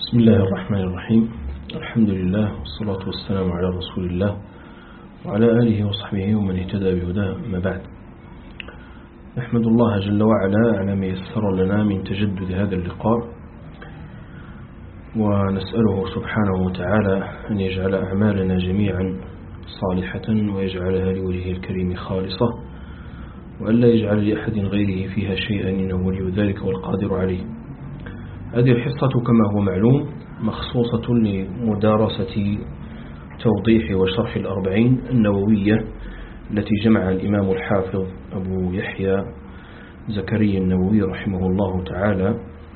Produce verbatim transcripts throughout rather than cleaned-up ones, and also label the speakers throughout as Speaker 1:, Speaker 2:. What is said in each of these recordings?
Speaker 1: بسم الله الرحمن الرحيم. الحمد لله والصلاة والسلام على رسول الله وعلى آله وصحبه ومن اهتدى بهداه. ما بعد، نحمد الله جل وعلا على ما يسر لنا من تجدد هذا اللقاء، ونسأله سبحانه وتعالى أن يجعل أعمالنا جميعا صالحة ويجعلها لوجهه الكريم خالصة، وأن لا يجعل لأحد غيره فيها شيئا إنه ولي ذلك والقادر عليه. هذه الحصة كما هو معلوم مخصوصة لمدارسة توضيح وشرح الأربعين النووية التي جمع الإمام الحافظ أبو يحيى زكريا النووي رحمه الله تعالى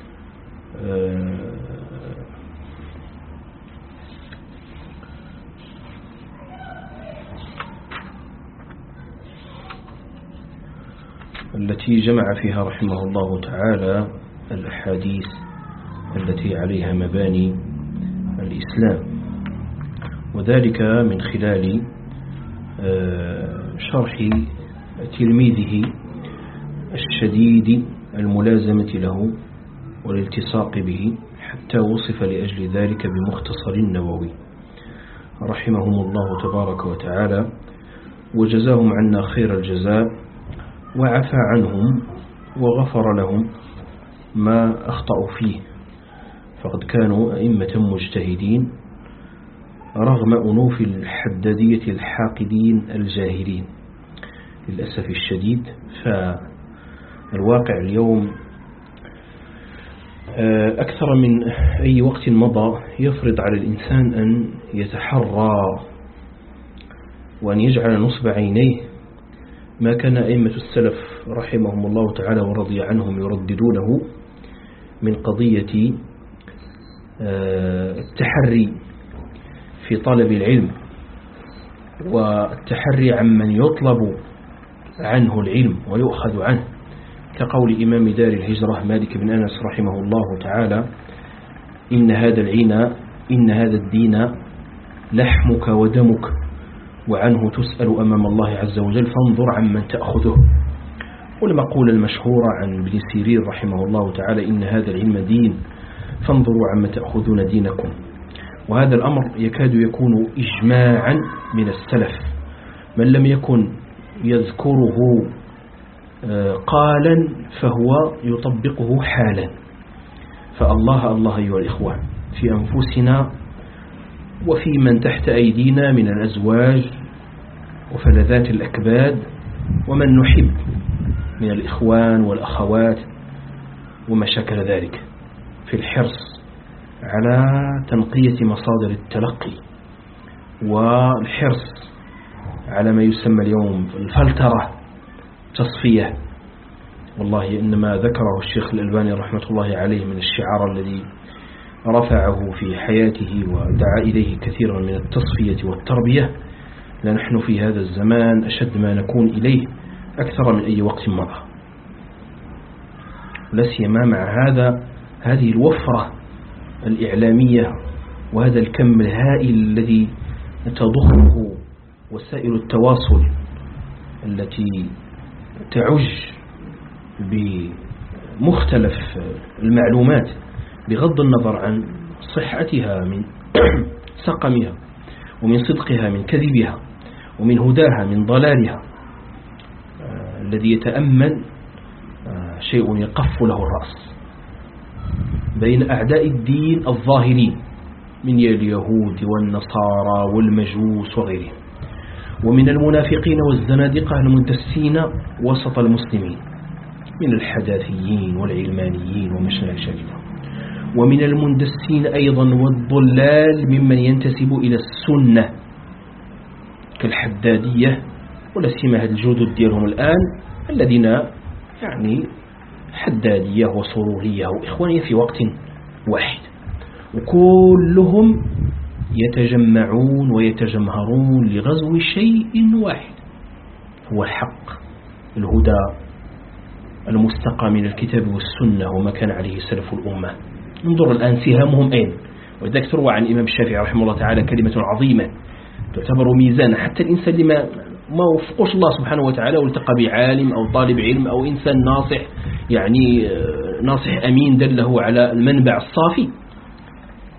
Speaker 1: التي جمع فيها رحمه الله تعالى الأحاديث التي عليها مباني الإسلام، وذلك من خلال شرح تلميذه الشديد الملازمة له والالتصاق به، حتى وصف لأجل ذلك بمختصر النووي رحمهم الله تبارك وتعالى، وجزاهم عنا خير الجزاء، وعفى عنهم وغفر لهم ما أخطأوا فيه، فقد كانوا أئمة مجتهدين رغم أنوف الحدادية الحاقدين الجاهلين للأسف الشديد. فالواقع اليوم أكثر من أي وقت مضى يفرض على الإنسان أن يتحرى وأن يجعل نصب عينيه ما كان أئمة السلف رحمهم الله تعالى ورضي عنهم يرددونه من قضية التحري في طلب العلم، والتحري عمن يطلب عنه العلم ويؤخذ عنه، كقول إمام دار الهجرة مالك بن أنس رحمه الله تعالى: إن هذا العين إن هذا الدين لحمك ودمك، وعنه تسأل أمام الله عز وجل، فانظر عمن تأخذه. والمقولة المشهورة عن ابن سيرين رحمه الله تعالى: إن هذا العلم دين فانظروا عمن تأخذون دينكم. وهذا الأمر يكاد يكون إجماعا من السلف، من لم يكن يذكره قالا فهو يطبقه حالا. فالله الله أيها الإخوة في أنفسنا وفي من تحت أيدينا من الأزواج وفلذات الأكباد ومن نحب من الإخوان والأخوات وما شكل ذلك، في الحرص على تنقية مصادر التلقي والحرص على ما يسمى اليوم الفلترة، تصفية. والله إنما ذكره الشيخ الألباني رحمة الله عليه من الشعار الذي رفعه في حياته ودعا إليه كثيرا من التصفية والتربية، لنحن في هذا الزمان أشد ما نكون إليه أكثر من أي وقت مضى، لا سيما مع هذا هذه الوفرة الإعلامية وهذا الكم الهائل الذي تضخه وسائل التواصل التي تعج بمختلف المعلومات بغض النظر عن صحتها من سقمها ومن صدقها من كذبها ومن هداها من ضلالها، الذي يتأمل شيء يقف له الرأس بين أعداء الدين الظاهرين من اليهود والنصارى والمجوس وغيرهم، ومن المنافقين والزنادقة المندسين وسط المسلمين من الحداثيين والعلمانيين ومشايخ شاكلة، ومن المندسين أيضا والضلال ممن ينتسب إلى السنة كالحدادية، ولا سيما هذا الجدد ديالهم الآن الذين يعني حدادية وسرورية وإخوانية في وقت واحد، وكلهم يتجمعون ويتجمهرون لغزو شيء واحد، هو الحق، الهدى المستقى من الكتاب والسنة وما كان عليه سلف الأمة. انظر الآن سهامهم أين، وذلك تروى عن الإمام الشافعي رحمه الله تعالى كلمة عظيمة تعتبر ميزانا، حتى الإنسان لما ما وفقش الله سبحانه وتعالى والتقى بعالم أو طالب علم أو إنسان ناصح، يعني ناصح أمين دله على المنبع الصافي،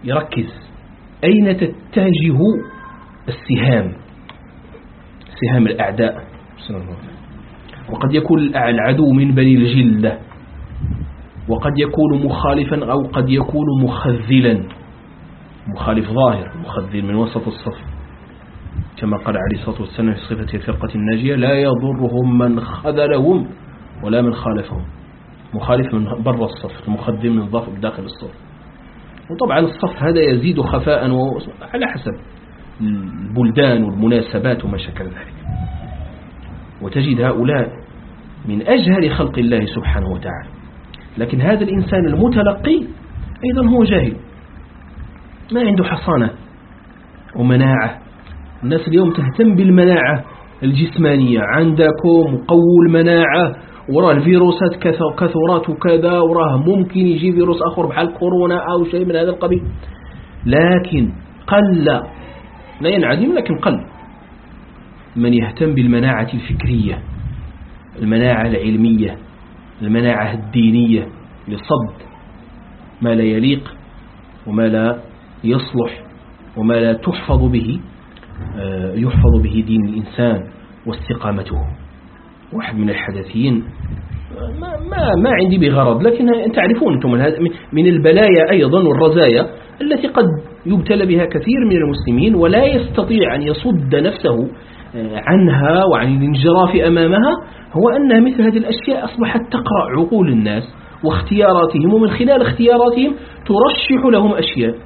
Speaker 1: يركز أين تتجه السهام، سهام الأعداء. وقد يكون العدو من بني الجلة، وقد يكون مخالفا أو قد يكون مخذلا، مخالف ظاهر، مخذل من وسط الصف، كما قال عليه الصلاة والسلام في صفة الفرقة الناجية: لا يضرهم من خذلهم ولا من خالفهم. مخالف من برا الصف، مخذل من داخل الصف. وطبعا الصف هذا يزيد خفاء على حسب البلدان والمناسبات وما شكل ذلك. وتجد هؤلاء من أجهل خلق الله سبحانه وتعالى، لكن هذا الإنسان المتلقي أيضا هو جاهل، ما عنده حصانة ومناعة. الناس اليوم تهتم بالمناعة الجسمانية، عندكم قووا المناعة، وراه الفيروسات كثرات وكذا، وراه ممكن يجي فيروس آخر بحال كورونا أو شيء من هذا القبيل. لكن قل، لا ينعدم لكن قل من يهتم بالمناعة الفكرية، المناعة العلمية، المناعة الدينية، لصد ما لا يليق وما لا يصلح وما لا تحفظ به يحفظ به دين الإنسان واستقامته. واحد من الحدثيين ما, ما, ما عندي بغرض، لكن تعرفون أنتم من البلايا أيضا والرزايا التي قد يبتلى بها كثير من المسلمين ولا يستطيع أن يصد نفسه عنها وعن الانجراف أمامها، هو أن مثل هذه الأشياء أصبحت تقرأ عقول الناس واختياراتهم، ومن خلال اختياراتهم ترشح لهم أشياء.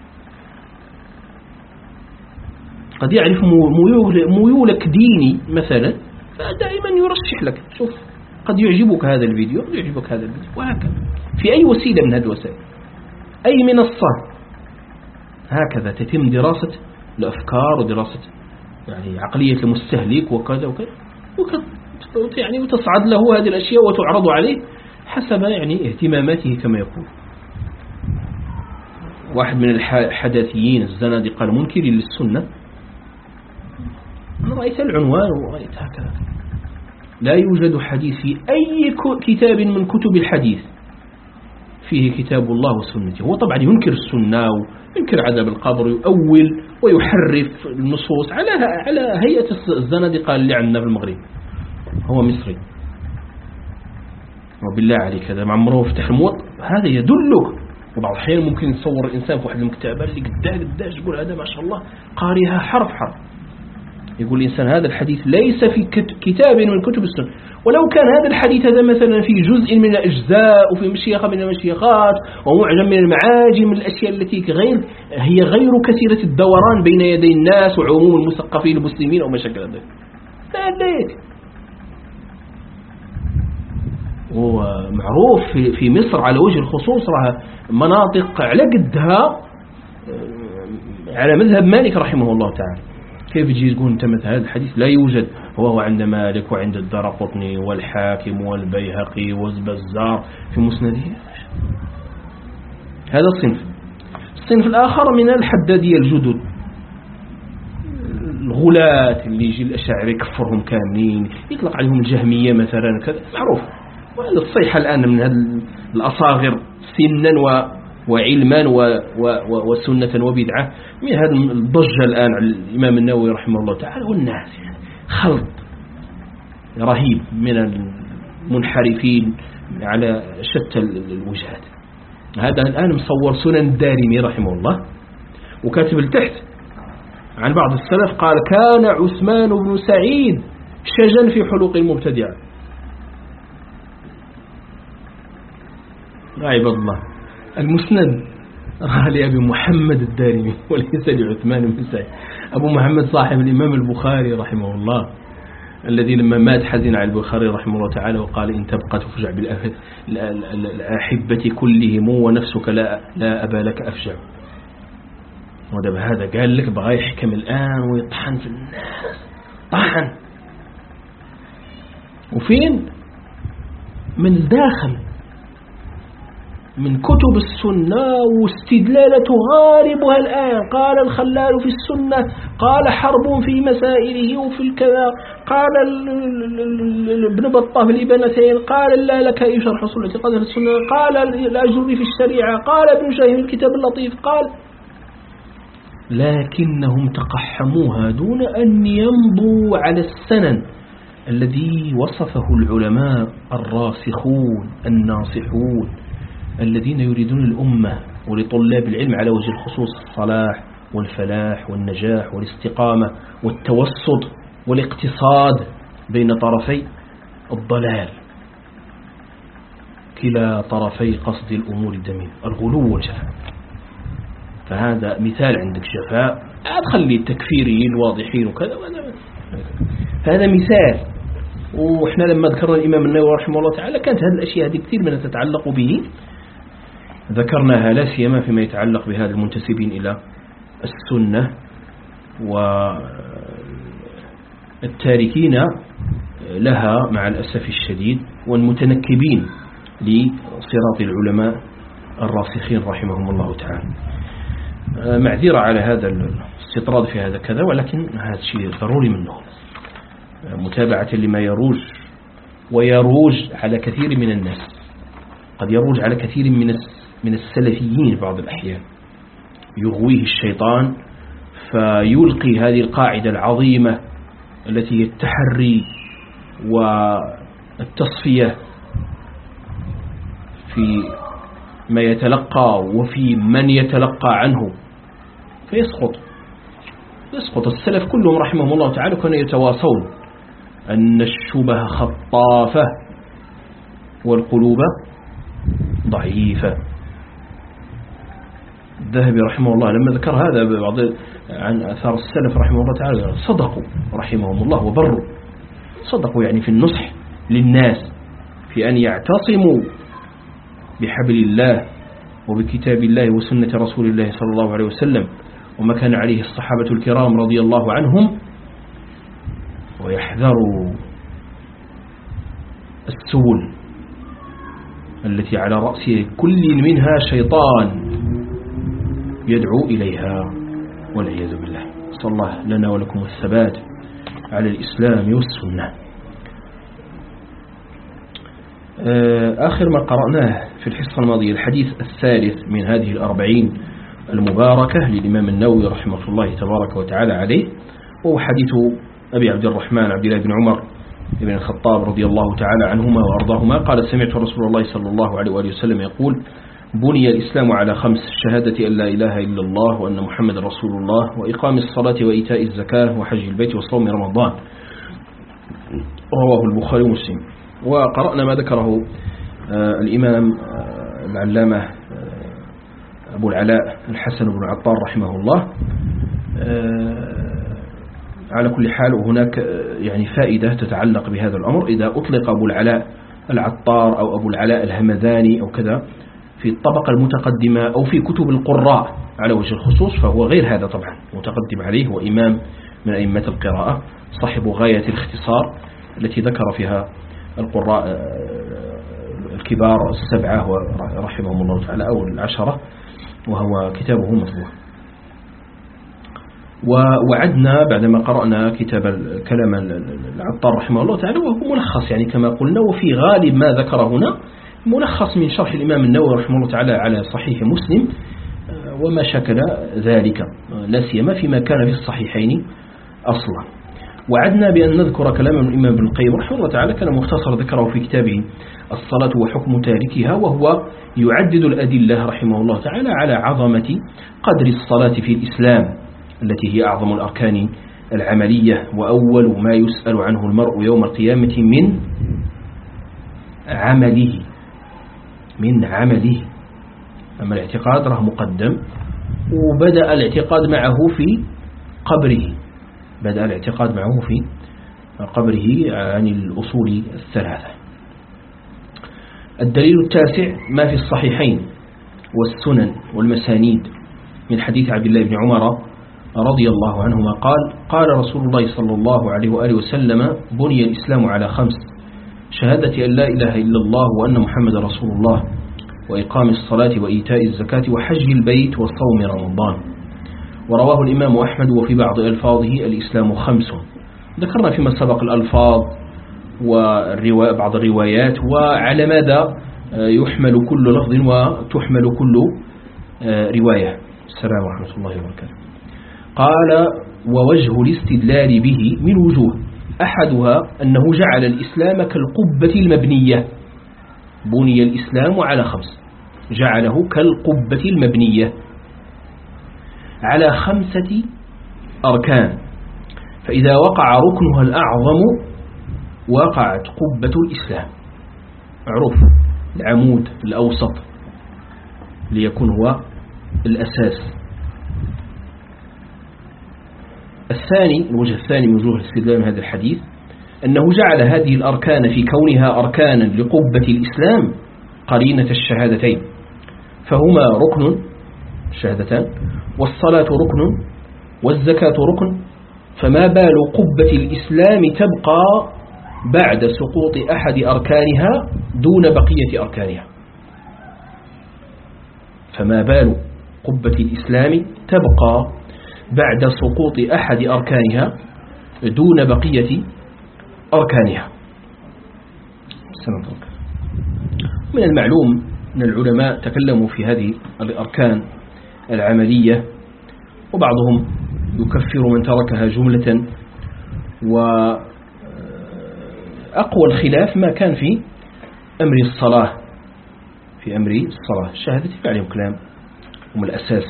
Speaker 1: قد يعرف ميولك ديني مثلا، فدائما يرشح لك، شوف قد يعجبك هذا الفيديو، قد يعجبك هذا الفيديو، وهكذا في أي وسيلة من هذه الوسائل، أي منصة، هكذا تتم دراسة الأفكار ودراسة يعني عقلية المستهلك وكذا وكذا وكذا يعني، وتصعد له هذه الأشياء وتعرض عليه حسب يعني اهتماماته كما يقول. واحد من الحداثيين الزنادقة المنكرين للسنة، أنا رأيت العنوان ورأيت هكذا: لا يوجد حديث في أي كتاب من كتب الحديث فيه كتاب الله وسنته. هو طبعا ينكر السنة وينكر عذاب القبر، يؤول ويحرف النصوص على على هيئة الزنادقة اللي عندنا في المغرب. هو مصري، وبالله عليك هذا معمره يفتح الموط، هذا يدلك. وبعض الأحيان ممكن يتصور الإنسان في واحد المكتبة اللي قداه قداش يقول هذا ما شاء الله قارئها حرف حرف، يقول الإنسان هذا الحديث ليس في كتاب من كتب السنة، ولو كان هذا الحديث هذا مثلا في جزء من الأجزاء وفي مشيخة من المشيخات ومعجم من المعاجم، الأشياء التي غير هي غير كثيرة الدوران بين يدي الناس وعموم المثقفين المسلمين أو ما شكل ذلك. لا ليك ومعروف في في مصر على وجه الخصوص راه مناطق على قدها على مذهب مالك رحمه الله تعالى. كيف تجي تقول أنت مثل هذا الحديث لا يوجد، وهو عند مالك وعند الدارقطني والحاكم والبيهقي والبزار في مسنده؟ هذا الصنف. الصنف الآخر من الحدادية الجدد، الغلاة اللي يجي الأشاعرة يكفرهم كاملين، يطلق عليهم الجهمية مثلا كذا، معروف. وهذا الصيحة الآن من هذا الأصاغر سنا و وعلما و و وسنة وبدعة، من هذا الضجة الآن على الإمام النووي رحمه الله تعالى والناس، يعني خلط رهيب من المنحرفين على شتى الوجهات. هذا الآن مصور سنن الدارمي رحمه الله، وكاتب التحت عن بعض السلف قال: كان عثمان بن سعيد شجا في حلوق المبتدعة. يا عباد الله، المسند راه لأبي محمد الدارمي وليس لعثمان بن سعيد. أبو محمد صاحب الإمام البخاري رحمه الله، الذي لما مات حزن على البخاري رحمه الله تعالى وقال: إن تبقى تفجع بالأحبة كلهم ونفسك لا, لا أبا لك أفجع. وده بهذا قال لك بغى يحكم الآن ويطحن في الناس طحن. وفين؟ من الداخل من كتب السنة واستدلالته غالبها الآن. قال الخلال في السنة، قال حرب في مسائله وفي الكذا، قال ابن بطة في الإبانتين، قال لا لك شرح أصول الاعتقاد في السنة، قال الأجري في الشريعة، قال ابن شاهين الكتاب اللطيف، قال لكنهم تقحموها دون أن يمضوا على السنن الذي وصفه العلماء الراسخون الناصحون الذين يريدون الأمة ولطلاب العلم على وجه الخصوص الصلاح والفلاح والنجاح والاستقامة والتوسط والاقتصاد بين طرفي الضلال، كلا طرفي قصد الأمور الدميم، الغلو والجفاء. فهذا مثال عندك جفاء، أدخل لي التكفيريين الواضحين وكذا، هذا مثال. وإحنا لما ذكرنا الإمام النووي رحمه الله تعالى كانت هذه الأشياء هذه كثير منها تتعلق به ذكرناها، لا سيما فيما يتعلق بهذا المنتسبين إلى السنة والتاركين لها مع الأسف الشديد والمتنكبين لصراط العلماء الراسخين رحمهم الله تعالى. معذرة على هذا الاستطراد في هذا كذا، ولكن هذا شيء ضروري منه، متابعة لما يروج ويروج على كثير من الناس، قد يروج على كثير من من السلفيين بعض الأحيان، يغويه الشيطان فيلقي هذه القاعدة العظيمة التي التحري والتصفية في ما يتلقى وفي من يتلقى عنه، فيسقط يسقط. السلف كلهم رحمهم الله تعالى كانوا يتواصون أن الشبه خطافة والقلوب ضعيفة. الذهبي رحمه الله لما ذكر هذا بعض عن أثار السلف رحمه الله تعالى صدقوا رحمهم الله وبروا، صدقوا يعني في النصح للناس في أن يعتصموا بحبل الله وبكتاب الله وسنة رسول الله صلى الله عليه وسلم وما كان عليه الصحابة الكرام رضي الله عنهم، ويحذروا السبل التي على رأس كل منها شيطان يدعو إليها والعياذ بالله. صلى الله لنا ولكم الثبات على الإسلام والسنة. آخر ما قرأناه في الحصة الماضية الحديث الثالث من هذه الأربعين المباركة للإمام النووي رحمه الله تبارك وتعالى عليه، وهو حديث أبي عبد الرحمن عبد الله بن عمر بن الخطاب رضي الله تعالى عنهما وأرضاهما قال: سمعت رسول الله صلى الله عليه وآله وسلم يقول: بني الإسلام على خمس: شهادة أن لا إله إلا الله وأن محمد رسول الله، وإقام الصلاة وإيتاء الزكاة وحج البيت وصوم رمضان. رواه البخاري ومسلم. وقرأنا ما ذكره آه الإمام آه العلامة آه أبو العلاء الحسن بن عطار رحمه الله. آه على كل حال وهناك يعني فائدة تتعلق بهذا الأمر. إذا أطلق أبو العلاء العطار أو أبو العلاء الهمذاني أو كذا في الطبقة المتقدمة أو في كتب القراء على وجه الخصوص فهو غير هذا طبعا، متقدم عليه وإمام من أئمة القراءة، صاحب غاية الاختصار التي ذكر فيها القراء الكبار السبعة رحمهم الله تعالى أو العشرة، وهو كتابه مطبوع. ووعدنا بعدما قرأنا كتاب كلام العطار رحمه الله تعالى وهو ملخص يعني كما قلنا، وفي غالب ما ذكر هنا ملخص من شرح الإمام النووي رحمه الله تعالى على صحيح مسلم وما شكل ذلك، لا سيما فيما كان في الصحيحين أصلا. وعدنا بأن نذكر كلام الإمام ابن القيم رحمه الله تعالى، كان مختصر ذكره في كتابه الصلاة وحكم تاركها، وهو يعدد الأدلة رحمه الله تعالى على عظمة قدر الصلاة في الإسلام التي هي أعظم الأركان العملية وأول ما يسأل عنه المرء يوم القيامة من عمله من عمله أما الاعتقاد راه مقدم، وبدأ الاعتقاد معه في قبره بدأ الاعتقاد معه في قبره عن الأصول الثلاثة. الدليل التاسع ما في الصحيحين والسنن والمسانيد من حديث عبد الله بن عمر رضي الله عنهما قال: قال رسول الله صلى الله عليه وآله وسلم: بني الإسلام على خمس: شهادة أن لا إله إلا الله وأن محمد رسول الله، وإقام الصلاة وإيتاء الزكاة وحج البيت وصوم رمضان. ورواه الإمام أحمد وفي بعض ألفاظه: الإسلام خمس. ذكرنا فيما سبق الألفاظ وبعض الروايات وعلى ماذا يحمل كل لفظ وتحمل كل رواية. السلام ورحمة الله وبركاته. قال ووجه الاستدلال به من وجوه، أحدها أنه جعل الإسلام كالقبة المبنية، بني الإسلام على خمس، جعله كالقبة المبنية على خمسة أركان، فإذا وقع ركنها الأعظم وقعت قبة الإسلام. معروف العمود الأوسط ليكون هو الأساس. الثاني، الوجه الثاني من وجوه الاستدلال من هذا الحديث أنه جعل هذه الأركان في كونها أركانا لقبة الإسلام قرينة الشهادتين، فهما ركن الشهادتان، والصلاة ركن، والزكاة ركن، فما بال قبة الإسلام تبقى بعد سقوط أحد أركانها دون بقية أركانها؟ فما بال قبة الإسلام تبقى بعد سقوط أحد أركانها دون بقية أركانها؟ من المعلوم أن العلماء تكلموا في هذه الأركان العملية، وبعضهم يكفر من تركها جملة، وأقوى الخلاف ما كان في أمر الصلاة، في أمر الصلاة الشهادة عليهم كلام هم الأساس،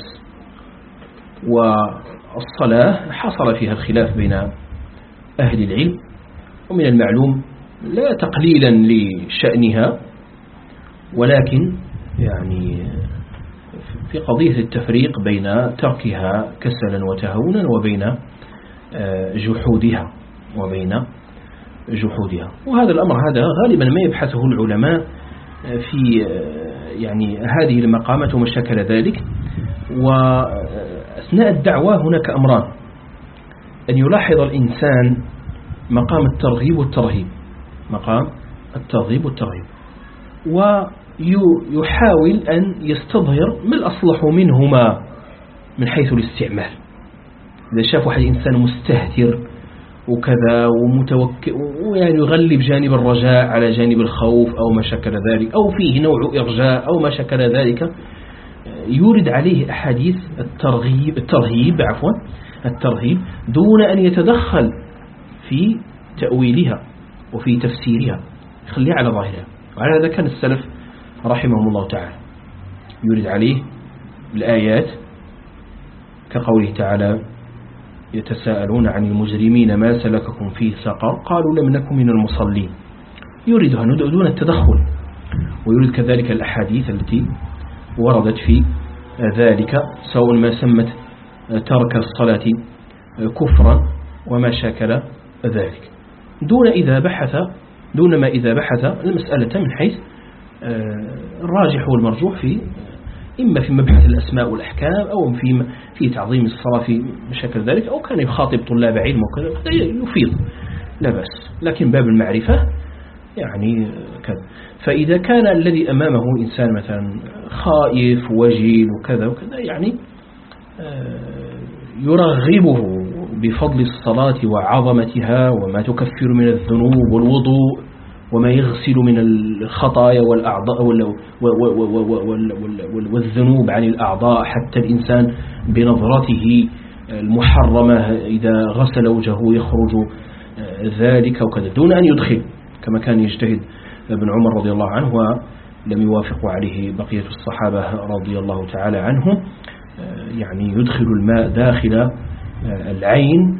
Speaker 1: والصلاة حصل فيها الخلاف بين أهل العلم، ومن المعلوم لا تقليلا لشأنها، ولكن يعني في قضية التفريق بين تركها كسلا وتهونا وبين جحودها وبين جحودها. وهذا الأمر هذا غالبا ما يبحثه العلماء في يعني هذه المقامات وما شكل ذلك. وأثناء الدعوة هناك أمران: أن يلاحظ الإنسان مقام الترغيب والترهيب، مقام الترغيب والترهيب، ويحاول أن يستظهر ما الأصلح منهما من حيث الاستعمال. إذا شاف واحد إنسان مستهتر وكذا ومتوكل ويعني يغلب جانب الرجاء على جانب الخوف أو ما شكل ذلك، أو فيه نوع إرجاء أو ما شكل ذلك، يورد عليه أحاديث الترغيب الترهيب عفوا الترهيب دون أن يتدخل في تأويلها وفي تفسيرها، خليها على ظاهرها. وعلى هذا كان السلف رحمهم الله تعالى، يورد عليه الآيات كقوله تعالى: يتساءلون عن المجرمين ما سلككم في سقر قالوا لم نكن من المصلين، يريدها دون التدخل. ويريد كذلك الأحاديث التي وردت في ذلك، سواء ما سمت ترك الصلاة كفرا وما شاكل ذلك، دون إذا بحث دون ما إذا بحث المسألة من حيث الراجح والمرجوح في إما في مبحث الأسماء والأحكام، أو في في تعظيم الصلاة في مشاكل ذلك، أو كان يخاطب طلاب علم وكذا يفيض، لا بأس. لكن باب المعرفة يعني كذا. فإذا كان الذي أمامه إنسان مثلا خائف وجيل وكذا وكذا، يعني يرغبه بفضل الصلاة وعظمتها وما تكفر من الذنوب والوضوء وما يغسل من الخطايا والأعضاء والذنوب عن الأعضاء، حتى الإنسان بنظرته المحرمة إذا غسل وجهه يخرج ذلك وكذا، دون أن يدخل كما كان يجتهد ابن عمر رضي الله عنه ولم يوافق عليه بقية الصحابة رضي الله تعالى عنهم، يعني يدخل الماء داخل العين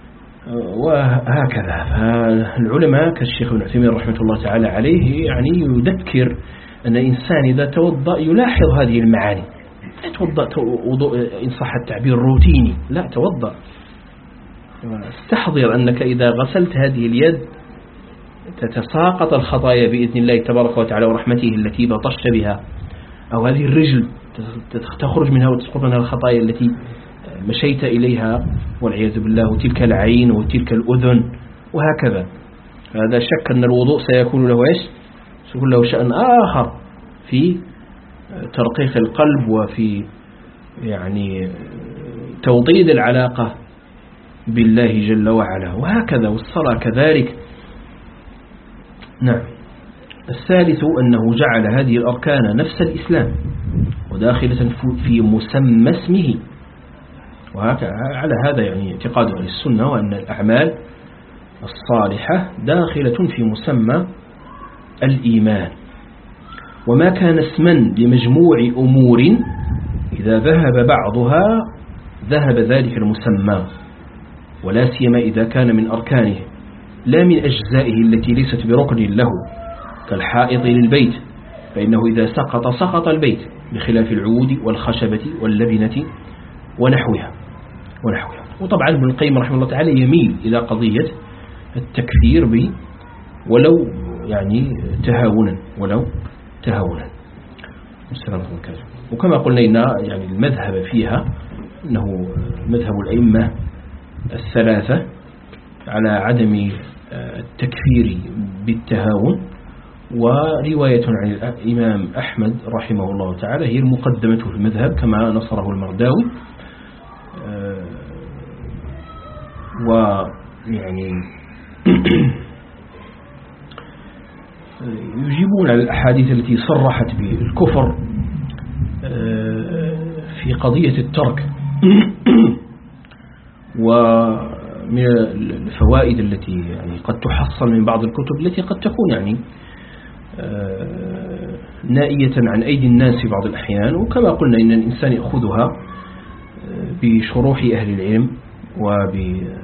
Speaker 1: وهكذا. فالعلماء كالشيخ ابن عثيمين رحمة الله تعالى عليه يعني يذكر أن الإنسان إذا توضأ يلاحظ هذه المعاني، لا توضأ وضوء إن صح التعبير روتيني، لا توضأ استحضر أنك إذا غسلت هذه اليد تتساقط الخطايا بإذن الله تبارك وتعالى ورحمته التي بطشت بها، أو هذه الرجل تخرج منها وتسقط منها الخطايا التي مشيت إليها والعياذ بالله، وتلك العين وتلك الأذن وهكذا. هذا شك أن الوضوء سيكون له إيش؟ سيكون له شأن آخر في ترقيق القلب وفي يعني توطيد العلاقة بالله جل وعلا، وهكذا. والصلاة كذلك. نعم. الثالث أنه جعل هذه الأركان نفس الإسلام وداخلة في مسمى اسمه، وعلى هذا يعني اعتقاد أهل السنة، وأن الأعمال الصالحة داخلة في مسمى الإيمان، وما كان اسما لمجموع أمور إذا ذهب بعضها ذهب ذلك المسمى، ولا سيما إذا كان من أركانه لا من أجزائه التي ليست بركن له، كالحائط للبيت فإنه إذا سقط سقط البيت، بخلاف العود والخشبة واللبنة ونحوها ونحوها. وطبعا ابن القيم رحمه الله تعالى يميل إلى قضية التكفير ب ولو يعني تهاونا ولو تهاونا وكما قلنا إن يعني المذهب فيها أنه مذهب الأئمة الثلاثة على عدم التكفير بالتهاون، ورواية عن الإمام أحمد رحمه الله تعالى هي المقدمة في المذهب كما نصره المرداوي. ويعني يجيبون على الأحاديث التي صرحت بالكفر في قضية الترك، ومن الفوائد التي يعني قد تحصل من بعض الكتب التي قد تكون يعني نائية عن أيدي الناس في بعض الأحيان، وكما قلنا إن الإنسان يأخذها بشروح أهل العلم وبتوضيح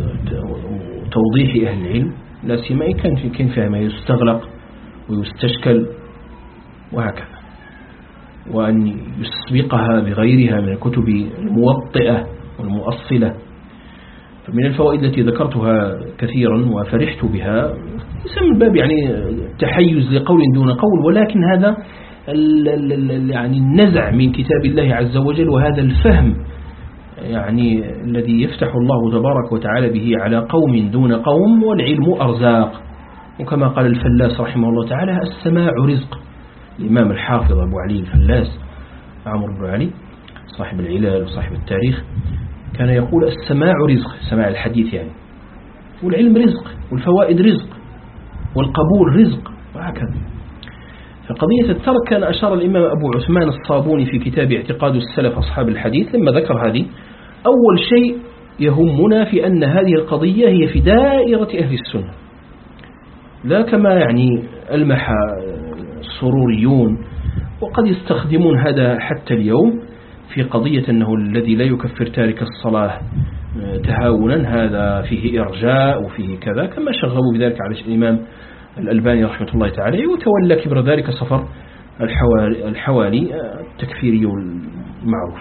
Speaker 1: أهل العلم، لا سيما إن كان كان فيها ما يستغلق ويستشكل وهكذا، وأن يسبقها بغيرها من الكتب الموطئة والمؤصلة. فمن الفوائد التي ذكرتها كثيرا وفرحت بها يسمى الباب يعني تحيز لقول دون قول، ولكن هذا يعني النزع من كتاب الله عز وجل، وهذا الفهم يعني الذي يفتح الله تبارك وتعالى به على قوم دون قوم، والعلم أرزاق. وكما قال الفلاس رحمه الله تعالى: السماع رزق. الإمام الحافظ أبو علي الفلاس عمرو بن علي صاحب العلال وصاحب التاريخ كان يقول: السماع رزق، سماع الحديث يعني، والعلم رزق، والفوائد رزق، والقبول رزق، وهكذا. فقضية الترك كان أشار الإمام أبو عثمان الصابوني في كتاب اعتقاد السلف أصحاب الحديث لما ذكر هذه: أول شيء يهمنا في أن هذه القضية هي في دائرة أهل السنة، لا كما يعني المح السروريون، وقد يستخدمون هذا حتى اليوم في قضية أنه الذي لا يكفر تارك الصلاة تهاونا هذا فيه إرجاء وفيه كذا، كما شغلوا بذلك على الإمام الألباني رحمة الله تعالى، وتولى كبر ذلك صفر الحوالي, الحوالي التكفيري المعروف.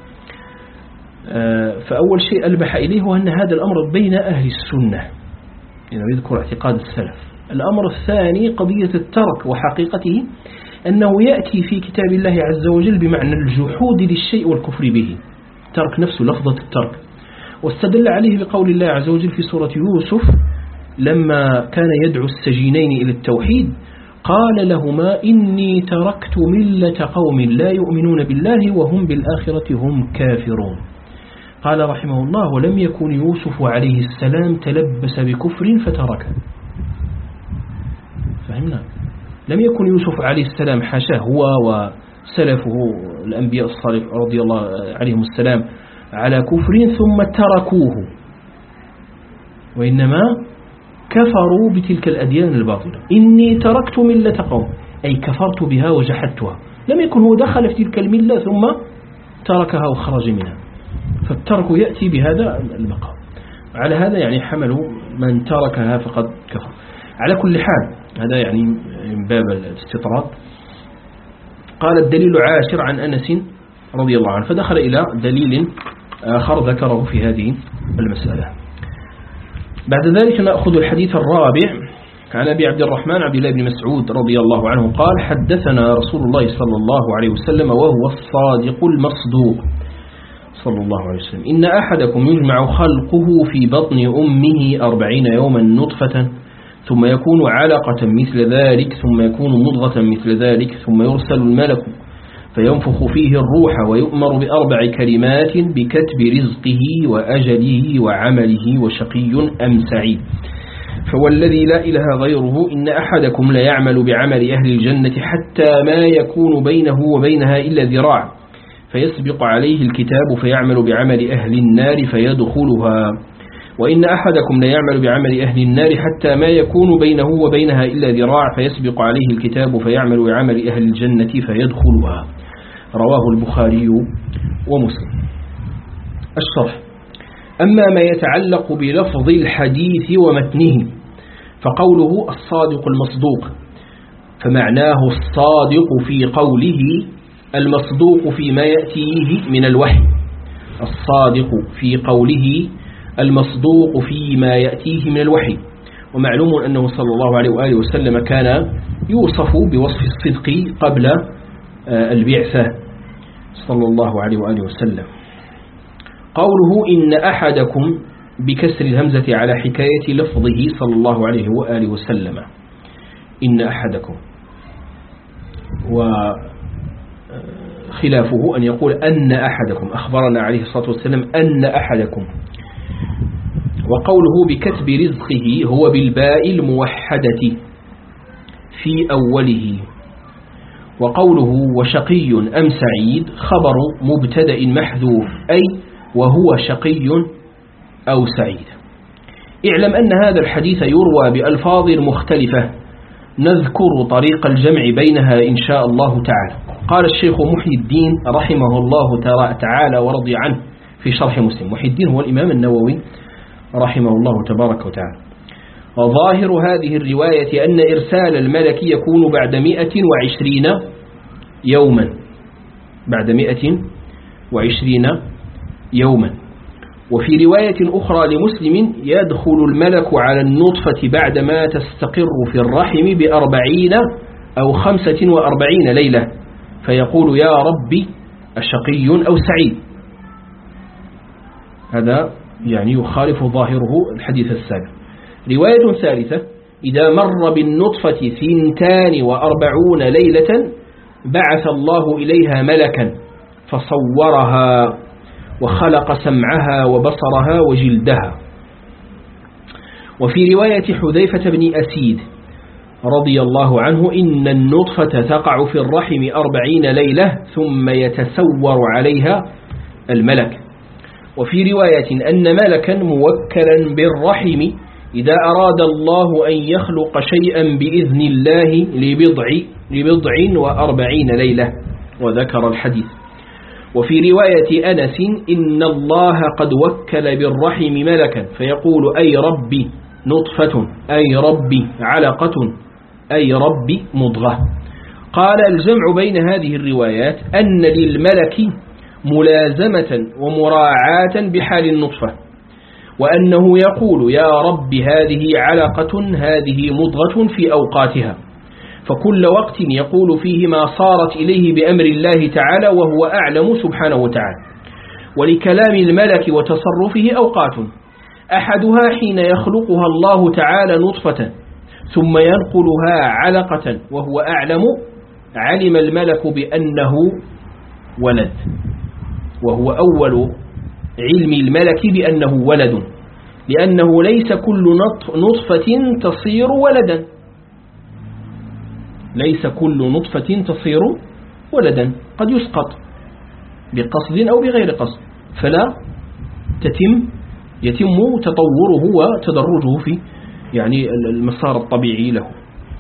Speaker 1: فأول شيء ألبح إليه هو أن هذا الأمر بين أهل السنة، يعني يذكر اعتقاد السلف. الأمر الثاني قضية الترك، وحقيقته أنه يأتي في كتاب الله عز وجل بمعنى الجحود للشيء والكفر به، ترك نفسه لفظة الترك، واستدل عليه بقول الله عز وجل في سورة يوسف لما كان يدعو السجينين إلى التوحيد: قال لهما إني تركت ملة قوم لا يؤمنون بالله وهم بالآخرة هم كافرون. قال رحمه الله: ولم يكن يوسف عليه السلام تلبس بكفر فتركه. فهمنا؟ لم يكن يوسف عليه السلام حاشاه هو وسلفه الأنبياء الصالح رضي الله عليهم السلام على كفر ثم تركوه، وإنما كفروا بتلك الأديان الباطلة. إني تركت ملة قوم، أي كفرت بها وجحدتها. لم يكن هو دخل في تلك الملة ثم تركها وخرج منها، فالترك يأتي بهذا المقام. على هذا يعني حملوا من تركها فقد كفر. على كل حال هذا يعني من باب الاستطراد. قال: الدليل عاشر عن أنس رضي الله عنه، فدخل إلى دليل آخر ذكره في هذه المسألة. بعد ذلك نأخذ الحديث الرابع عن أبي عبد الرحمن عبد الله بن مسعود رضي الله عنه قال: حدثنا رسول الله صلى الله عليه وسلم وهو الصادق المصدوق صلى الله عليه وسلم: إن أحدكم يجمع خلقه في بطن أمه أربعين يوما نطفة ثم يكون علقة مثل ذلك ثم يكون مضغة مثل ذلك ثم يرسل الملك فينفخ فيه الروح ويؤمر بأربع كلمات بكتب رزقه وأجله وعمله وشقي أم سعيد. فوالذي لا إله غيره إن أحدكم ليعمل بعمل أهل الجنة حتى ما يكون بينه وبينها إلا ذراع فيسبق عليه الكتاب فيعمل بعمل أهل النار فيدخلها، وإن أحدكم لا يعمل بعمل أهل النار حتى ما يكون بينه وبينها إلا ذراع فيسبق عليه الكتاب فيعمل بعمل أهل الجنة فيدخلها. رواه البخاري ومسلم. الشرح: أما ما يتعلق بلفظ الحديث ومتنه فقوله الصادق المصدوق، فمعناه الصادق في قوله المصدوق فيما يأتيه من الوحي، الصادق في قوله المصدوق فيما يأتيه من الوحي. ومعلوم أنه صلى الله عليه وآله وسلم كان يوصف بوصف الصدق قبل البعثة صلى الله عليه وآله وسلم. قوله إن أحدكم بكسر الهمزة على حكاية لفظه صلى الله عليه وآله وسلم، إن أحدكم، وخلافه أن يقول أن أحدكم، أخبرنا عليه الصلاة والسلام أن أحدكم. وقوله بكتب رزقه هو بالباء الموحدة في أوله. وقوله وشقي أم سعيد خبر مبتدأ محذوف، أي وهو شقي أو سعيد. اعلم أن هذا الحديث يروى بألفاظ مختلفة، نذكر طريق الجمع بينها إن شاء الله تعالى. قال الشيخ محي الدين رحمه الله تعالى ورضي عنه في شرح مسلم، محي الدين هو الإمام النووي رحمه الله تبارك وتعالى: وظاهر هذه الرواية أن إرسال الملك يكون بعد مئة وعشرين يوما، بعد مئة وعشرين يوما. وفي رواية أخرى لمسلم يدخل الملك على النطفة بعدما تستقر في الرحم بأربعين أو خمسة وأربعين ليلة فيقول يا ربي أشقي أو سعيد. هذا يعني يخالف ظاهره الحديث السابق. رواية ثالثة: إذا مر بالنطفة ثنتان وأربعون ليلة بعث الله إليها ملكا فصورها وخلق سمعها وبصرها وجلدها. وفي رواية حذيفة بن أسيد رضي الله عنه إن النطفة تقع في الرحم أربعين ليلة ثم يتسور عليها الملك. وفي رواية أن ملكا موكلا بالرحم إذا أراد الله أن يخلق شيئا بإذن الله لبضع, لبضع وأربعين ليلة، وذكر الحديث. وفي رواية أنس إن الله قد وكل بالرحم ملكا فيقول أي ربي نطفة، أي ربي علقة، أي ربي مضغة. قال الجمع بين هذه الروايات أن للملك ملازمة ومراعاة بحال النطفة، وأنه يقول يا رب هذه علقة هذه مضغة في أوقاتها، فكل وقت يقول فيه ما صارت إليه بأمر الله تعالى وهو أعلم سبحانه وتعالى. ولكلام الملك وتصرفه أوقات، أحدها حين يخلقها الله تعالى نطفة ثم ينقلها علقة وهو أعلم، علم الملك بأنه ولد، وهو أول علم الملك بأنه ولد، لأنه ليس كل نطفة تصير ولدا، ليس كل نطفة تصير ولدا، قد يسقط بقصد أو بغير قصد، فلا تتم يتم تطوره وتدرجه في يعني المسار الطبيعي له،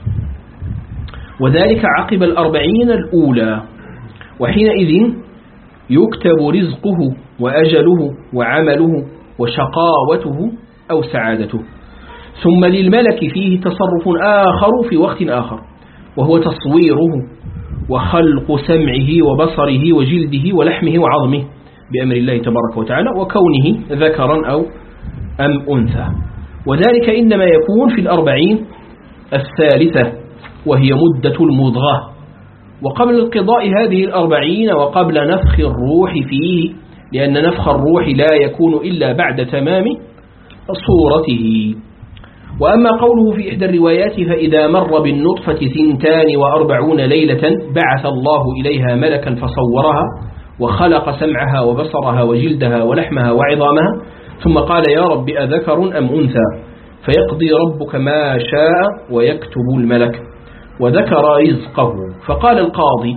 Speaker 1: وذلك عقب الأربعين الأولى، وحينئذ يكتب رزقه وأجله وعمله وشقاوته أو سعادته. ثم للملك فيه تصرف آخر في وقت آخر، وهو تصويره وخلق سمعه وبصره وجلده ولحمه وعظمه بأمر الله تبارك وتعالى، وكونه ذكرا أو أم أنثى. وذلك إنما يكون في الأربعين الثالثة وهي مدة المضغة، وقبل القضاء هذه الأربعين وقبل نفخ الروح فيه، لأن نفخ الروح لا يكون إلا بعد تمام صورته. وأما قوله في إحدى الروايات فإذا مر بالنطفة ثنتان وأربعون ليلة بعث الله إليها ملكا فصورها وخلق سمعها وبصرها وجلدها ولحمها وعظامها، ثم قال يا رب أذكر أم أنثى، فيقضي ربك ما شاء ويكتب الملك، وذكر رزقه. فقال القاضي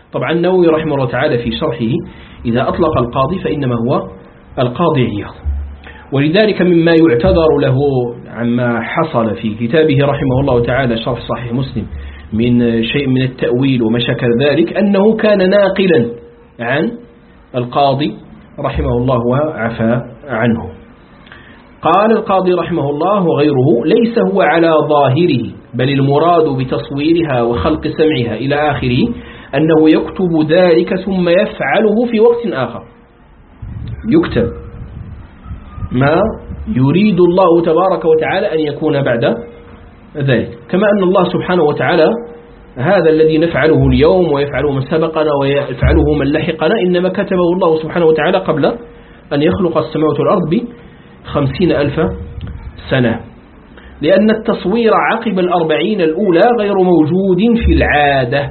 Speaker 1: طبعا النووي رحمه الله تعالى في شرحه إذا أطلق القاضي فإنما هو القاضي عياض. ولذلك مما يعتذر له عما حصل في كتابه رحمه الله تعالى شرح صحيح مسلم من شيء من التأويل وما شكل ذلك أنه كان ناقلا عن القاضي رحمه الله وعفى عنه. قال القاضي رحمه الله وغيره: ليس هو على ظاهره، بل المراد بتصويرها وخلق سمعها إلى آخره أنه يكتب ذلك ثم يفعله في وقت آخر. يكتب ما يريد الله تبارك وتعالى أن يكون بعد ذلك، كما أن الله سبحانه وتعالى هذا الذي نفعله اليوم ويفعله من سبقنا ويفعله من لحقنا إنما كتبه الله سبحانه وتعالى قبل أن يخلق السماوات والأرض بخمسين ألف سنة، لأن التصوير عقب الأربعين الأولى غير موجود في العادة.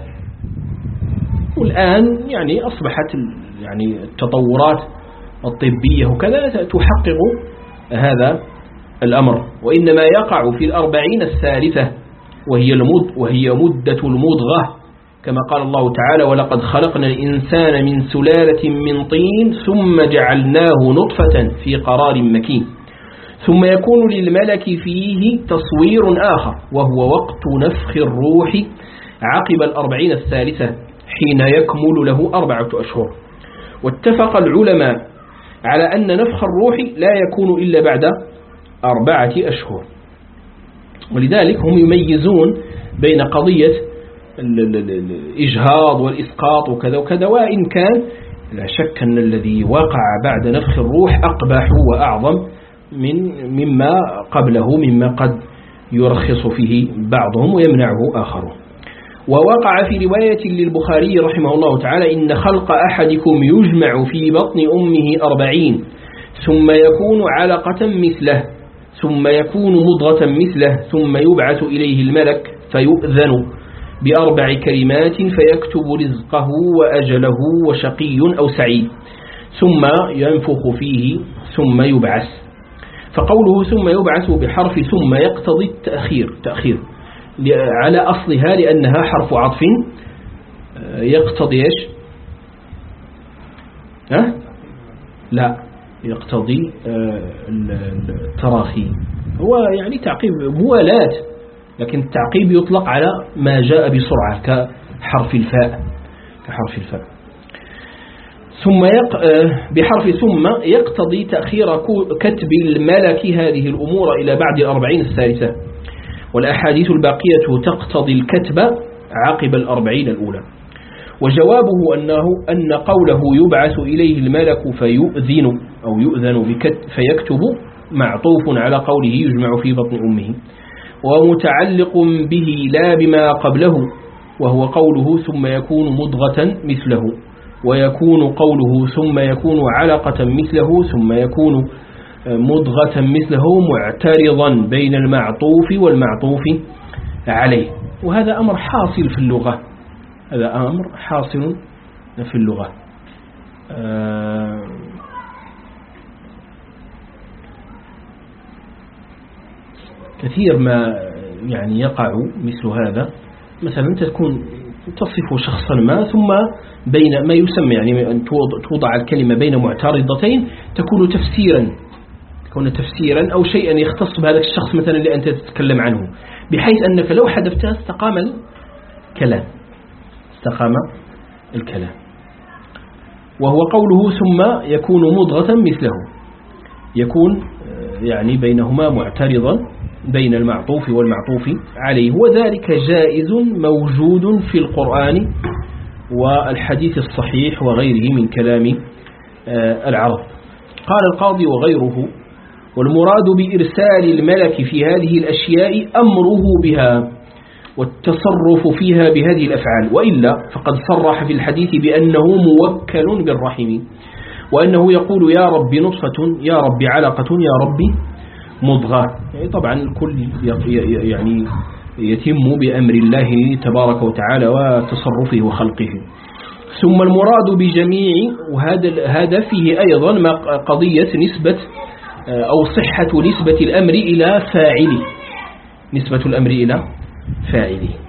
Speaker 1: والآن يعني أصبحت يعني التطورات الطبية وكذا تحقق هذا الأمر، وإنما يقع في الأربعين الثالثة وهي المد وهي مدة المضغة، كما قال الله تعالى: ولقد خلقنا الإنسان من سلالة من طين ثم جعلناه نطفة في قرار مكين، ثم يكون للملك فيه تصوير آخر وهو وقت نفخ الروح عقب الأربعين الثالثة حين يكمل له أربعة أشهر. واتفق العلماء على أن نفخ الروح لا يكون إلا بعد أربعة أشهر، ولذلك هم يميزون بين قضية الإجهاض والإسقاط وكذا وكذا، وإن كان لا شك أن الذي وقع بعد نفخ الروح أقبح وأعظم من مما قبله، مما قد يرخص فيه بعضهم ويمنعه آخرون. ووقع في رواية للبخاري رحمه الله تعالى: إن خلق أحدكم يجمع في بطن أمه أربعين ثم يكون علقة مثله ثم يكون مضغة مثله ثم يبعث إليه الملك فيؤذن بأربع كلمات فيكتب رزقه وأجله وشقي أو سعيد ثم ينفخ فيه ثم يبعث. فقوله ثم يبعث بحرف ثم يقتضي التأخير تأخير على أصلها لأنها حرف عطف يقتضي إيش؟ ها؟ لا، يقتضي التراخي، هو يعني تعقيب موالات، لكن التعقيب يطلق على ما جاء بسرعة كحرف الفاء كحرف الفاء. ثم يق... بحرف ثم يقتضي تأخير كتب الملك هذه الأمور إلى بعد الأربعين الثالثة، والأحاديث الباقية تقتضي الكتب عقب الأربعين الأولى. وجوابه أنه أن قوله يبعث إليه الملك فيؤذن أو يؤذن بكتب فيكتب معطوف على قوله يجمع في بطن أمه، ومتعلق به لا بما قبله وهو قوله ثم يكون مضغة مثله، ويكون قوله ثم يكون علقة مثله ثم يكون مضغة مثله معترضا بين المعطوف والمعطوف عليه. وهذا أمر حاصل في اللغة، هذا أمر حاصل في اللغة. آه كثير ما يعني يقع مثل هذا، مثلا تكون تصف شخصا ما ثم بين ما يسمى يعني أن توضع الكلمة بين معترضتين تكون تفسيرا تكون تفسيرا أو شيئا يختص بهذا الشخص مثلا اللي أنت تتكلم عنه، بحيث أنك لو حذفتها استقام الكلام استقام الكلام وهو قوله ثم يكون مضغة مثله، يكون يعني بينهما معترضا بين المعطوف والمعطوف عليه، وذلك جائز موجود في القرآن والحديث الصحيح وغيره من كلام العرب. قال القاضي وغيره: والمراد بإرسال الملك في هذه الأشياء أمره بها والتصرف فيها بهذه الأفعال، وإلا فقد صرح في الحديث بأنه موكل بالرحم، وأنه يقول يا رب نطفة، يا رب علقة، يا رب مضغة. يعني طبعا الكل يعني يتم بأمر الله تبارك وتعالى وتصرفه وخلقه. ثم المراد بجميع، وهذا هذا فيه أيضا ما قضية نسبة أو صحة نسبة الأمر إلى فاعله، نسبة الأمر إلى فاعله.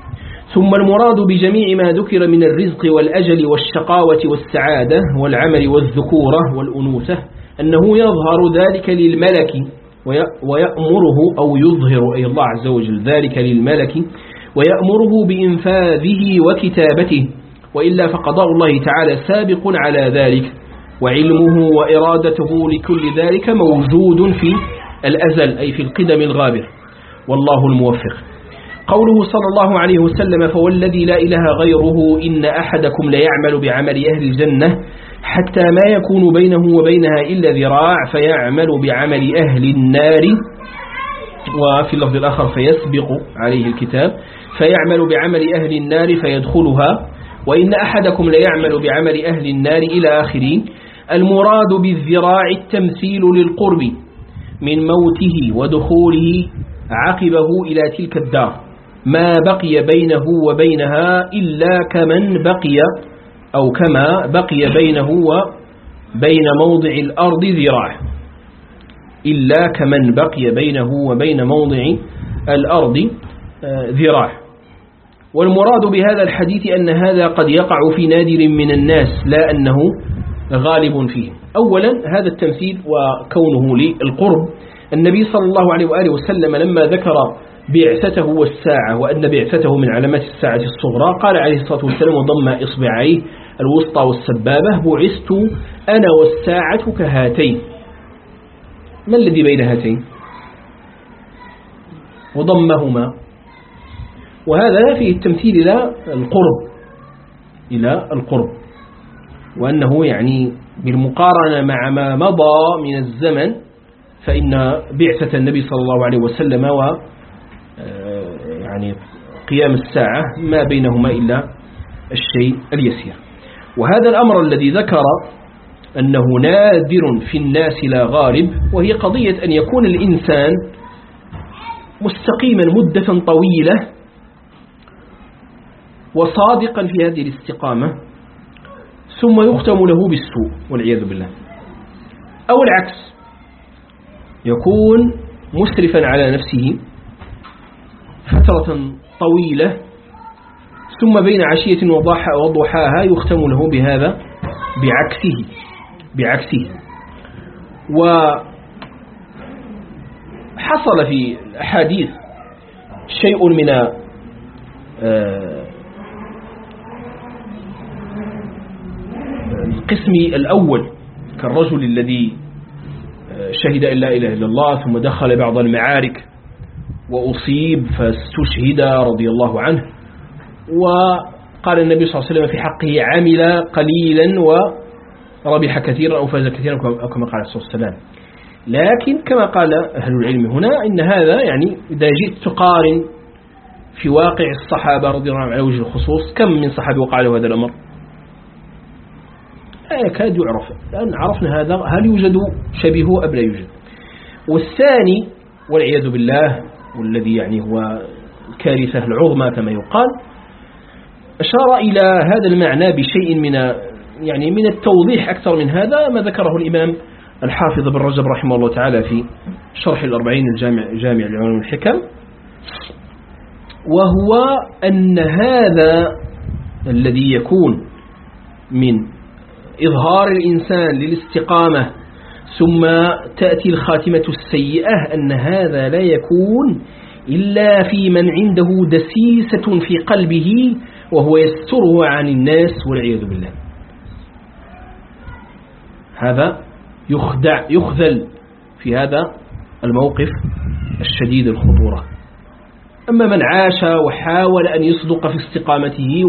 Speaker 1: ثم المراد بجميع ما ذكر من الرزق والأجل والشقاوة والسعادة والعمل والذكورة والأنوثة أنه يظهر ذلك للملك ويأمره أو يظهر أي الله عز وجل ذلك للملك ويأمره بإنفاذه وكتابته، وإلا فقضاء الله تعالى سابق على ذلك، وعلمه وإرادته لكل ذلك موجود في الأزل أي في القدم الغابر، والله الموفق. قوله صلى الله عليه وسلم فوالذي لا إله غيره إن أحدكم ليعمل بعمل أهل الجنة حتى ما يكون بينه وبينها إلا ذراع فيعمل بعمل أهل النار، وفي اللفظ الآخر فيسبق عليه الكتاب فيعمل بعمل أهل النار فيدخلها، وإن أحدكم ليعمل بعمل أهل النار إلى آخره. المراد بالذراع التمثيل للقرب من موته ودخوله عقبه إلى تلك الدار ما بقي بينه وبينها إلا كمن بقي أو كما بقي بينه وبين موضع الأرض ذراع، إلا كمن بقي بينه وبين موضع الأرض ذراع. والمراد بهذا الحديث أن هذا قد يقع في نادر من الناس لا أنه غالب فيه. أولا هذا التمثيل وكونه للقرب، النبي صلى الله عليه وآله وسلم لما ذكر بعثته والساعة وأن بعثته من علامات الساعة الصغرى قال عليه الصلاة والسلام وضم إصبعيه الوسطى والسبابة بعثت أنا والساعة كهاتين. ما الذي بين هاتين؟ وضمهما، وهذا فيه التمثيل إلى القرب إلى القرب وأنه يعني بالمقارنة مع ما مضى من الزمن فإن بعثة النبي صلى الله عليه وسلم و يعني قيام الساعة ما بينهما إلا الشيء اليسير. وهذا الأمر الذي ذكر أنه نادر في الناس لا غالب، وهي قضية أن يكون الإنسان مستقيما مدة طويلة وصادقا في هذه الاستقامة ثم يختم له بالسوء والعياذ بالله، أو العكس يكون مسرفا على نفسه فترة طويلة ثم بين عشية وضحاها يختم له بهذا بعكسه بعكسه وحصل في الأحاديث شيء من القسم الأول كالرجل الذي شهد أن لا إله إلا الله ثم دخل بعض المعارك وأصيب فاستشهد رضي الله عنه، وقال النبي صلى الله عليه وسلم في حقه عمل قليلا وربح كثيرا أو فاز كثيرا أو كما قال صلى الله عليه وسلم. لكن كما قال أهل العلم هنا إن هذا يعني إذا جئت تقارن في واقع الصحابة رضي الله عنهم على وجه الخصوص كم من صحابي وقع له هذا الأمر؟ لا يكاد يعرف، لأن عرفنا هذا هل يوجد شبيهه أم لا يوجد. والثاني والعياذ بالله والذي يعني هو الكارثة العظمى كما يقال أشار إلى هذا المعنى بشيء من يعني من التوضيح أكثر من هذا ما ذكره الإمام الحافظ بن رجب رحمه الله تعالى في شرح الأربعين الجامع جامع العلوم والحكم، وهو أن هذا الذي يكون من إظهار الإنسان للاستقامة ثم تأتي الخاتمة السيئة أن هذا لا يكون إلا في من عنده دسيسة في قلبه وهو يستره عن الناس والعياذ بالله. هذا يخدع يخذل في هذا الموقف الشديد الخطورة. أما من عاش وحاول أن يصدق في استقامته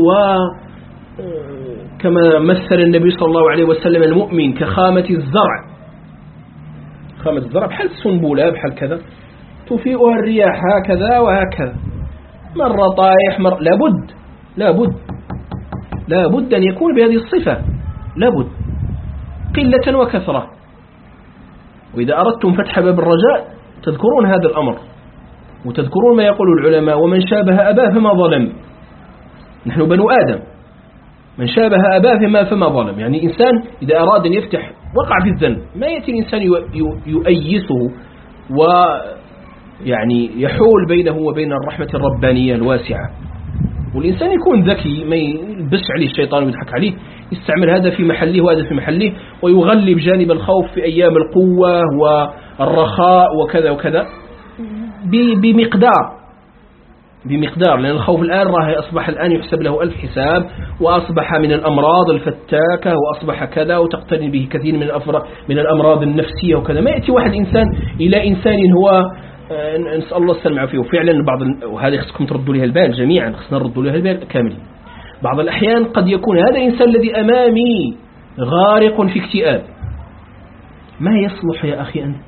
Speaker 1: وكما مثل النبي صلى الله عليه وسلم المؤمن كخامة الزرع، خامة الزرع بحال السنبلة بحال كذا تفيئها الرياح هكذا وهكذا مرة طايح مرة، لابد لابد لابد أن يكون بهذه الصفة، لابد قلة وكثرة. وإذا أردتم فتح باب الرجاء تذكرون هذا الأمر وتذكرون ما يقول العلماء ومن شابه أباه فما ظلم. نحن بنو آدم، من شابه أباه فما فما ظلم. يعني إنسان إذا أراد أن يفتح وقع في الذنب ما يأتي الإنسان يؤيسه ويعني يحول بينه وبين الرحمة الربانية الواسعة، والإنسان يكون ذكي، ما يلبس عليه الشيطان ويضحك عليه، يستعمل هذا في محله وهذا في محله، ويغلب جانب الخوف في أيام القوة والرخاء وكذا وكذا بمقدار بمقدار لأن الخوف الآن راه أصبح الآن يحسب له ألف حساب، وأصبح من الأمراض الفتاكة، وأصبح كذا، وتقترن به كثير من من الأمراض النفسية وكذا. ما يأتي واحد إنسان إلى إنسان هو نسأل الله السلامة فيه. وفعلا بعض، وهذه خصكم تردوا لها البال جميعا، خصنا نردوا لها البال كاملين. بعض الأحيان قد يكون هذا الإنسان الذي أمامي غارق في اكتئاب، ما يصلح يا أخي أن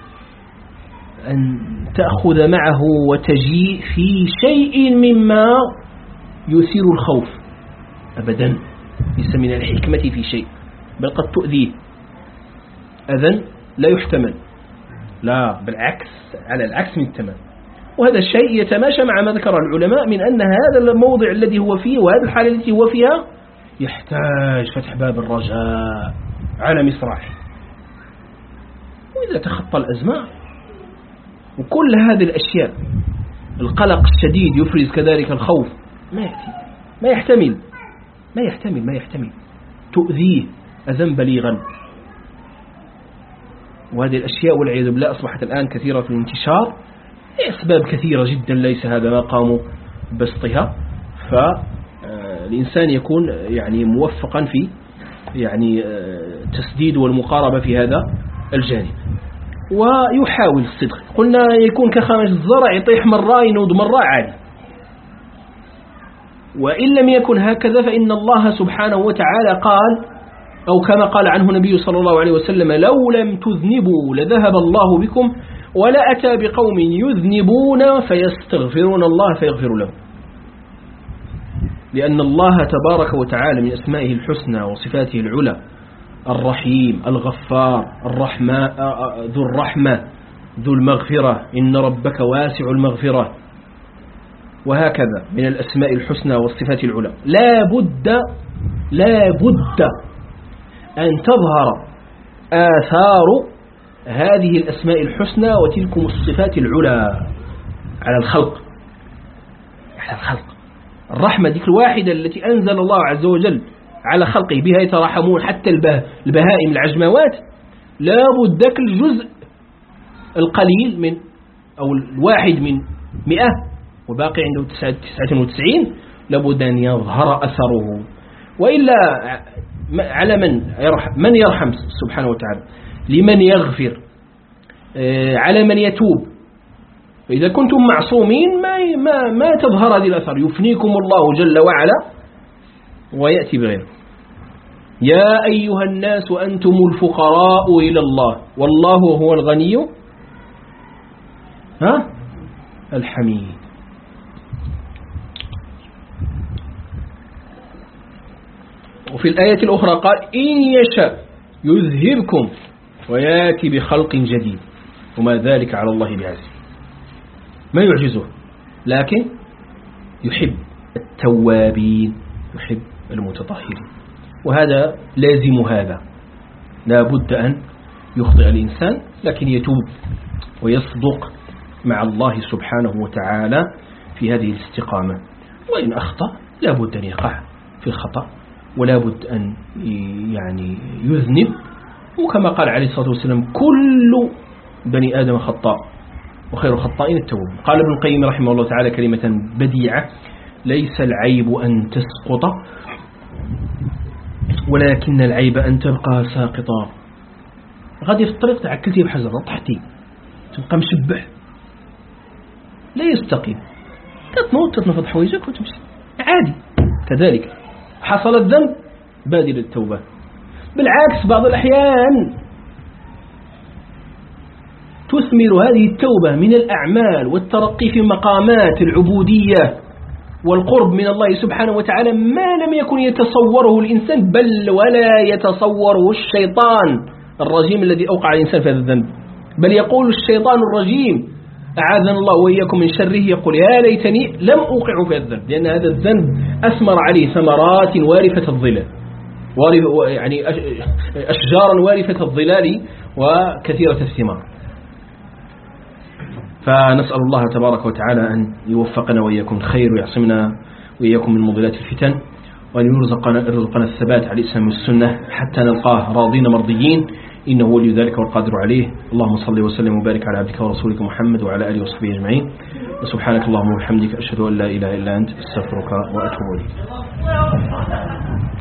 Speaker 1: أن تأخذ معه وتجيء في شيء مما يثير الخوف أبدا، ليس من الحكمة في شيء، بل قد تؤذيه أذى لا يحتمل، لا بالعكس، على العكس من التمام. وهذا الشيء يتماشى مع ما ذكر العلماء من أن هذا الموضع الذي هو فيه وهذه الحالة التي هو فيها يحتاج فتح باب الرجاء على مصراعه. وإذا تخطى الأزمة وكل هذه الأشياء، القلق الشديد يفرز كذلك الخوف، ما يأتي، ما يحتمل ما يحتمل ما يحتمل تؤذيه أذى بليغا. وهذه الأشياء والعياذ بالله أصبحت الآن كثيرة الانتشار لأسباب كثيرة جدا، ليس هذا ما قاموا بسطها. فالإنسان يكون يعني موفقا في يعني تسديد والمقاربة في هذا الجانب، ويحاول الصدق. قلنا يكون كخامش الزرع، يطيح مرة ينوض مرة عادي. وإن لم يكن هكذا فإن الله سبحانه وتعالى قال، أو كما قال عنه النبي صلى الله عليه وسلم: لو لم تذنبوا لذهب الله بكم ولا أتى بقوم يذنبون فيستغفرون الله فيغفر لهم. لأن الله تبارك وتعالى من أسمائه الحسنى وصفاته العلى الرحيم الغفار الرحمة ذو الرحمة ذو المغفرة، إن ربك واسع المغفرة، وهكذا من الأسماء الحسنى والصفات العلى. لا بد لا بد أن تظهر آثار هذه الأسماء الحسنى وتلكم الصفات العلى على الخلق على الخلق. الرحمة ذيك الواحدة التي أنزل الله عز وجل على خلقه بها يتراحمون، حتى البهائم العجموات لا بد ذاك الجزء القليل من أو الواحد من مئة وباقي عنده تسعة وتسعين لابد أن يظهر أثره. وإلا على من يرحم من يرحم سبحانه وتعالى، لمن يغفر، على من يتوب. فإذا كنتم معصومين ما ما ما تظهر هذه الأثر، يفنيكم الله جل وعلا ويأتي بغيره. يا أيها الناس أنتم الفقراء إلى الله والله هو الغني ها الحميد. وفي الآية الأخرى قال: إن يشاء يذهبكم ويأتي بخلق جديد وما ذلك على الله بعزيز. ما يعجزه، لكن يحب التوابين، يحب المتطهرين. وهذا لازم، هذا لا بد أن يخطئ الإنسان لكن يتوب ويصدق مع الله سبحانه وتعالى في هذه الاستقامة. وإن أخطأ لا بد أن يقع في الخطأ، ولا بد أن يعني يذنب. وكما قال عليه الصلاة والسلام: كل بني آدم خطاء وخير الخطائين التوابون. قال ابن القيم رحمه الله تعالى كلمة بديعة: ليس العيب أن تسقط ولكن العيب أن تبقى ساقطا. غادي في الطريق تعكلتي بحجر طحتي تبقى مشبح، لا يستقيم، تتنوض تتنفض حوايجك وتمشي عادي. كذلك حصل الذنب بادر التوبة. بالعكس بعض الأحيان تثمر هذه التوبة من الأعمال والترقي في مقامات العبودية والقرب من الله سبحانه وتعالى ما لم يكن يتصوره الإنسان، بل ولا يتصوره الشيطان الرجيم الذي أوقع الإنسان في هذا الذنب. بل يقول الشيطان الرجيم أعاذنا الله وإياكم من شره، يقول: يا ليتني لم أوقع في هذا الذنب، لأن هذا الذنب أثمر عليه ثمرات وارفة الظلال، يعني أشجارا وارفة الظلال وكثيرة الثمار. فنسأل الله تبارك وتعالى أن يوفقنا وإياكم الخير ويعصمنا وإياكم من مضلات الفتن، وأن يرزقنا, يرزقنا الثبات على الإسلام والسنة حتى نلقاه راضين مرضيين، إنه ولي ذلك والقادر عليه. اللهم صل وسلم وبارك على عبدك ورسولك محمد وعلى آله وصحبه أجمعين. وسبحانك اللهم وبحمدك أشهد أن لا إله إلا أنت أستغفرك وأتوب إليك.